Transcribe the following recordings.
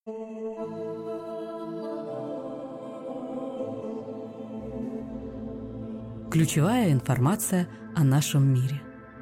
Ключевая информация о нашем мире.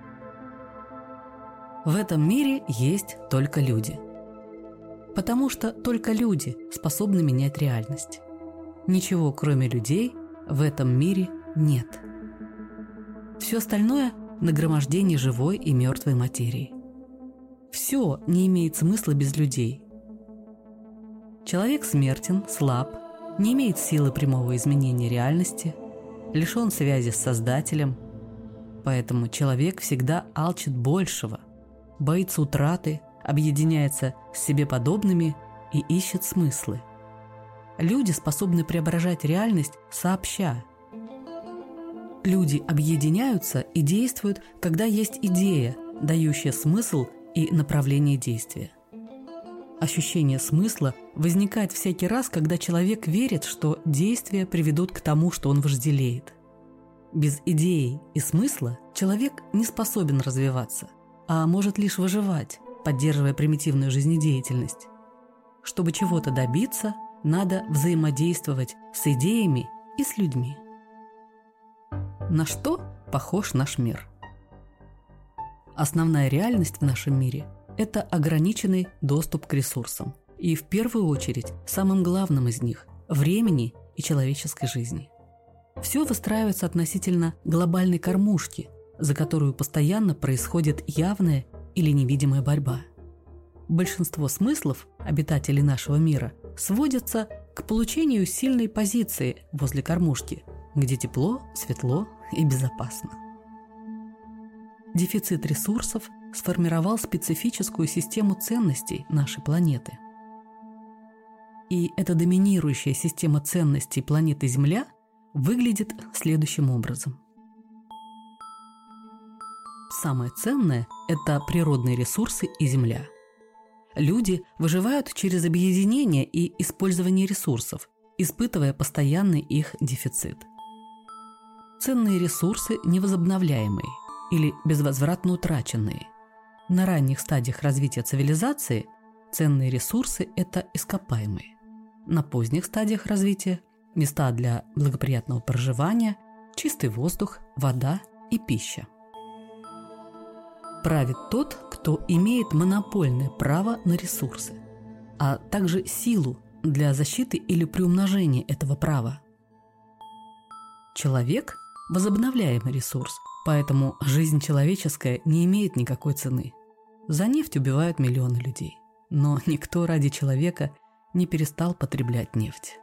В этом мире есть только люди. Потому что только люди способны менять реальность. Ничего, кроме людей, в этом мире нет. Все остальное – нагромождение живой и мертвой материи. Все не имеет смысла без людей. Человек смертен, слаб, не имеет силы прямого изменения реальности, лишен связи с Создателем, поэтому человек всегда алчит большего, боится утраты, объединяется с себе подобными и ищет смыслы. Люди способны преображать реальность сообща. Люди объединяются и действуют, когда есть идея, дающая смысл и направление действия. Ощущение смысла возникает всякий раз, когда человек верит, что действия приведут к тому, что он вожделеет. Без идеи и смысла человек не способен развиваться, а может лишь выживать, поддерживая примитивную жизнедеятельность. Чтобы чего-то добиться, надо взаимодействовать с идеями и с людьми. На что похож наш мир? Основная реальность в нашем мире – это ограниченный доступ к ресурсам. И в первую очередь самым главным из них – времени и человеческой жизни. Все выстраивается относительно глобальной кормушки, за которую постоянно происходит явная или невидимая борьба. Большинство смыслов обитателей нашего мира сводятся к получению сильной позиции возле кормушки, где тепло, светло и безопасно. Дефицит ресурсов сформировал специфическую систему ценностей нашей планеты. И эта доминирующая система ценностей планеты Земля выглядит следующим образом. Самое ценное – это природные ресурсы и земля. Люди выживают через объединение и использование ресурсов, испытывая постоянный их дефицит. Ценные ресурсы невозобновляемые или безвозвратно утраченные. На ранних стадиях развития цивилизации ценные ресурсы – это ископаемые. На поздних стадиях развития – места для благоприятного проживания, чистый воздух, вода и пища. Правит тот, кто имеет монопольное право на ресурсы, а также силу для защиты или приумножения этого права. Человек – возобновляемый ресурс, поэтому жизнь человеческая не имеет никакой цены. За нефть убивают миллионы людей, но никто ради человека не перестал потреблять нефть.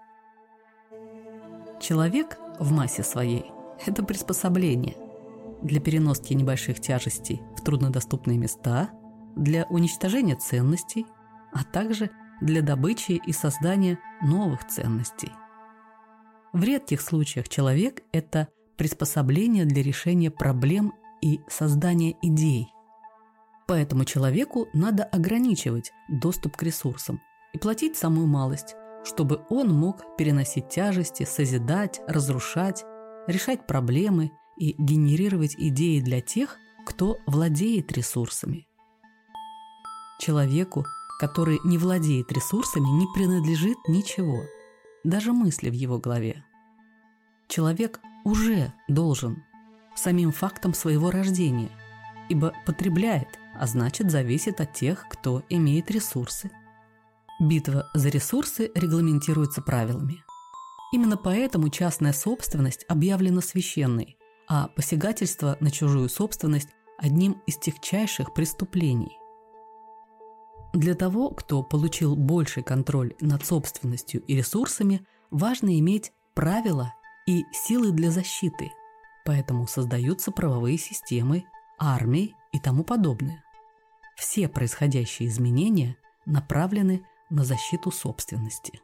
Человек в массе своей – это приспособление для переноски небольших тяжестей в труднодоступные места, для уничтожения ценностей, а также для добычи и создания новых ценностей. В редких случаях человек – это приспособление для решения проблем и создания идей. Поэтому человеку надо ограничивать доступ к ресурсам и платить самую малость, чтобы он мог переносить тяжести, созидать, разрушать, решать проблемы и генерировать идеи для тех, кто владеет ресурсами. Человеку, который не владеет ресурсами, не принадлежит ничего, даже мысли в его голове. Человек уже должен самим фактом своего рождения, ибо потребляет, а значит зависит от тех, кто имеет ресурсы. Битва за ресурсы регламентируется правилами. Именно поэтому частная собственность объявлена священной, а посягательство на чужую собственность – одним из тягчайших преступлений. Для того, кто получил больший контроль над собственностью и ресурсами, важно иметь правила и силы для защиты, поэтому создаются правовые системы, армии и тому подобное. Все происходящие изменения направлены на защиту собственности.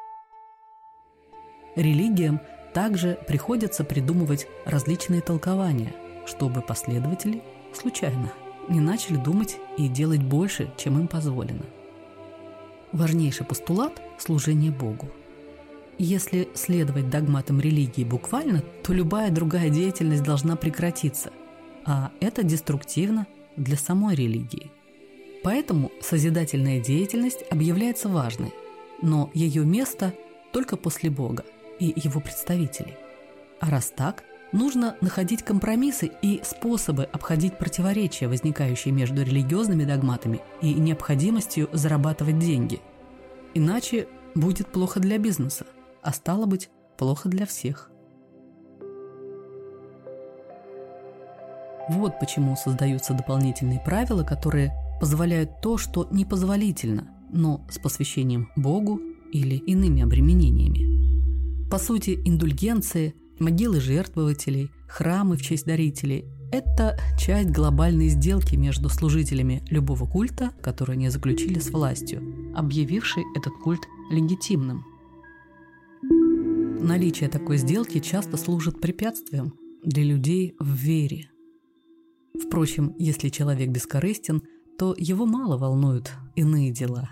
Религиям также приходится придумывать различные толкования, чтобы последователи случайно не начали думать и делать больше, чем им позволено. Важнейший постулат – служение Богу. Если следовать догматам религии буквально, то любая другая деятельность должна прекратиться, а это деструктивно для самой религии. Поэтому созидательная деятельность объявляется важной, но ее место только после Бога и его представителей. А раз так, нужно находить компромиссы и способы обходить противоречия, возникающие между религиозными догматами и необходимостью зарабатывать деньги. Иначе будет плохо для бизнеса, а стало быть, плохо для всех. Вот почему создаются дополнительные правила, которые позволяют то, что непозволительно, но с посвящением Богу или иными обременениями. По сути, индульгенции, могилы жертвователей, храмы в честь дарителей – это часть глобальной сделки между служителями любого культа, который они заключили с властью, объявившей этот культ легитимным. Наличие такой сделки часто служит препятствием для людей в вере. Впрочем, если человек бескорыстен, то его мало волнуют иные дела.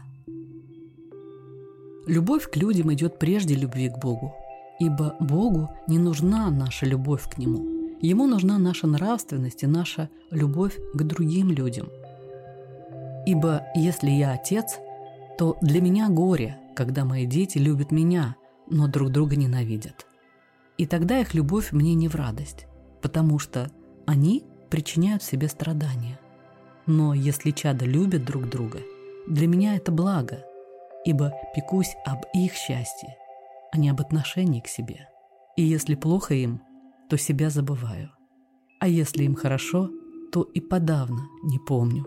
Любовь к людям идет прежде любви к Богу, ибо Богу не нужна наша любовь к Нему. Ему нужна наша нравственность и наша любовь к другим людям. Ибо если я отец, то для меня горе, когда мои дети любят меня, но друг друга ненавидят. И тогда их любовь мне не в радость, потому что они причиняют себе страдания. Но если чада любят друг друга, для меня это благо, ибо пекусь об их счастье, а не об отношении к себе. И если плохо им, то себя забываю. А если им хорошо, то и подавно не помню.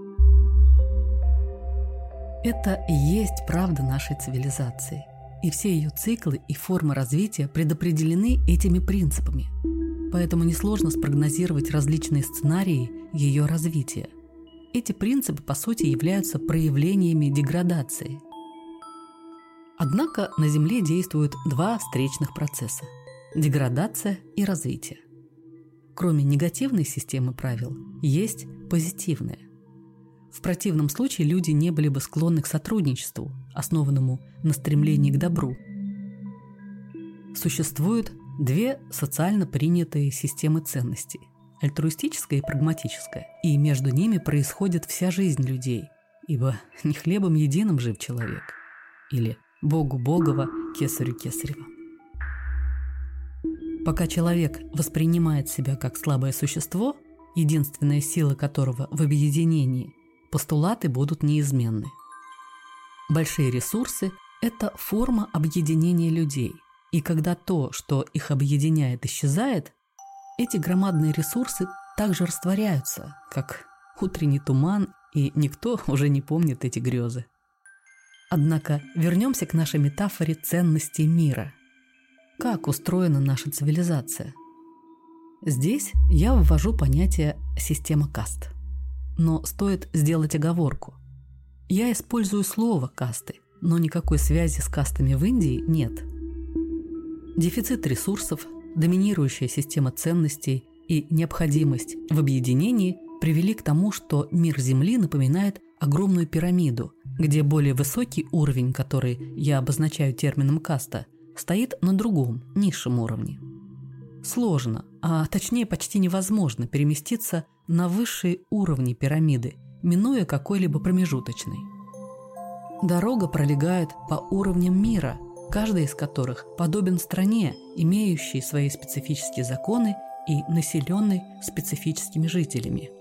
Это и есть правда нашей цивилизации. И все ее циклы и формы развития предопределены этими принципами. Поэтому несложно спрогнозировать различные сценарии ее развития. Эти принципы, по сути, являются проявлениями деградации. Однако на Земле действуют два встречных процесса – деградация и развитие. Кроме негативной системы правил, есть позитивная. В противном случае люди не были бы склонны к сотрудничеству, основанному на стремлении к добру. Существуют две социально принятые системы ценностей – альтруистическая и прагматическая, и между ними происходит вся жизнь людей, ибо не хлебом единым жив человек, или Богу Богова, кесарю кесарева. Пока человек воспринимает себя как слабое существо, единственная сила которого в объединении, постулаты будут неизменны. Большие ресурсы – это форма объединения людей, и когда то, что их объединяет, исчезает, эти громадные ресурсы также растворяются, как утренний туман, и никто уже не помнит эти грезы. Однако вернемся к нашей метафоре ценностей мира. Как устроена наша цивилизация? Здесь я ввожу понятие «система каст». Но стоит сделать оговорку. Я использую слово «касты», но никакой связи с кастами в Индии нет. Дефицит ресурсов, доминирующая система ценностей и необходимость в объединении привели к тому, что мир Земли напоминает огромную пирамиду, где более высокий уровень, который я обозначаю термином «каста», стоит на другом, низшем уровне. Сложно, а точнее почти невозможно переместиться на высшие уровни пирамиды, минуя какой-либо промежуточный. Дорога пролегает по уровням мира, каждый из которых подобен стране, имеющей свои специфические законы и населенной специфическими жителями.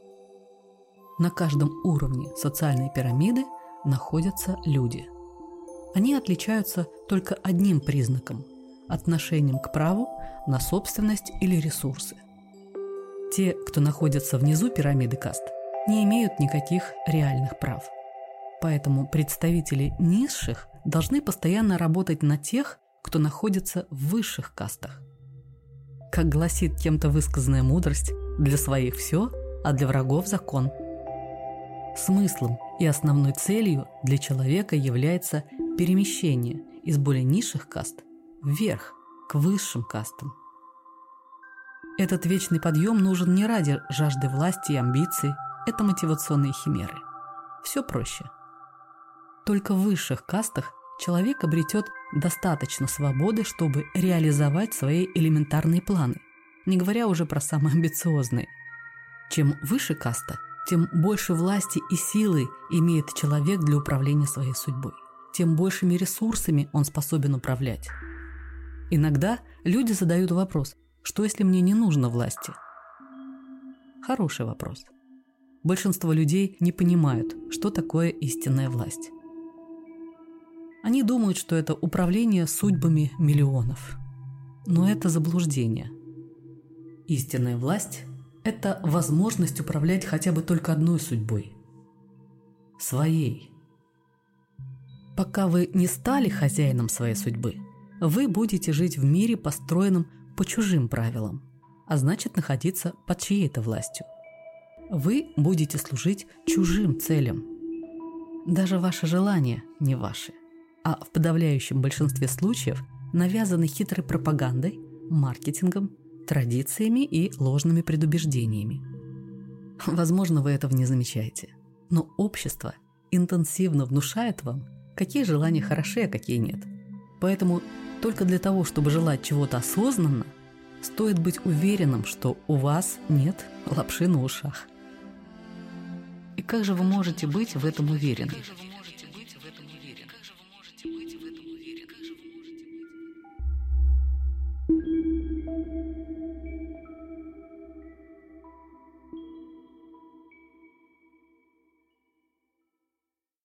На каждом уровне социальной пирамиды находятся люди. Они отличаются только одним признаком – отношением к праву на собственность или ресурсы. Те, кто находится внизу пирамиды каст, не имеют никаких реальных прав. Поэтому представители низших должны постоянно работать на тех, кто находится в высших кастах. Как гласит кем-то высказанная мудрость, для своих все, а для врагов закон. Смыслом и основной целью для человека является перемещение из более низших каст вверх, к высшим кастам. Этот вечный подъем нужен не ради жажды власти и амбиций, это мотивационные химеры. Все проще. Только в высших кастах человек обретет достаточно свободы, чтобы реализовать свои элементарные планы, не говоря уже про самые амбициозные. Чем выше каста, тем больше власти и силы имеет человек для управления своей судьбой. тем большими ресурсами он способен управлять. Иногда люди задают вопрос: что если мне не нужно власти? Хороший вопрос. Большинство людей не понимают, что такое истинная власть. Они думают, что это управление судьбами миллионов. Но это заблуждение. Истинная власть – это возможность управлять хотя бы только одной судьбой – своей. Пока вы не стали хозяином своей судьбы, вы будете жить в мире, построенном по чужим правилам, а значит находиться под чьей-то властью. Вы будете служить чужим целям. Даже ваши желания не ваши, а в подавляющем большинстве случаев навязаны хитрой пропагандой, маркетингом, традициями и ложными предубеждениями. Возможно, вы этого не замечаете, но общество интенсивно внушает вам, какие желания хороши, а какие нет. Поэтому только для того, чтобы желать чего-то осознанно, стоит быть уверенным, что у вас нет лапши на ушах. И как же вы можете быть в этом уверены?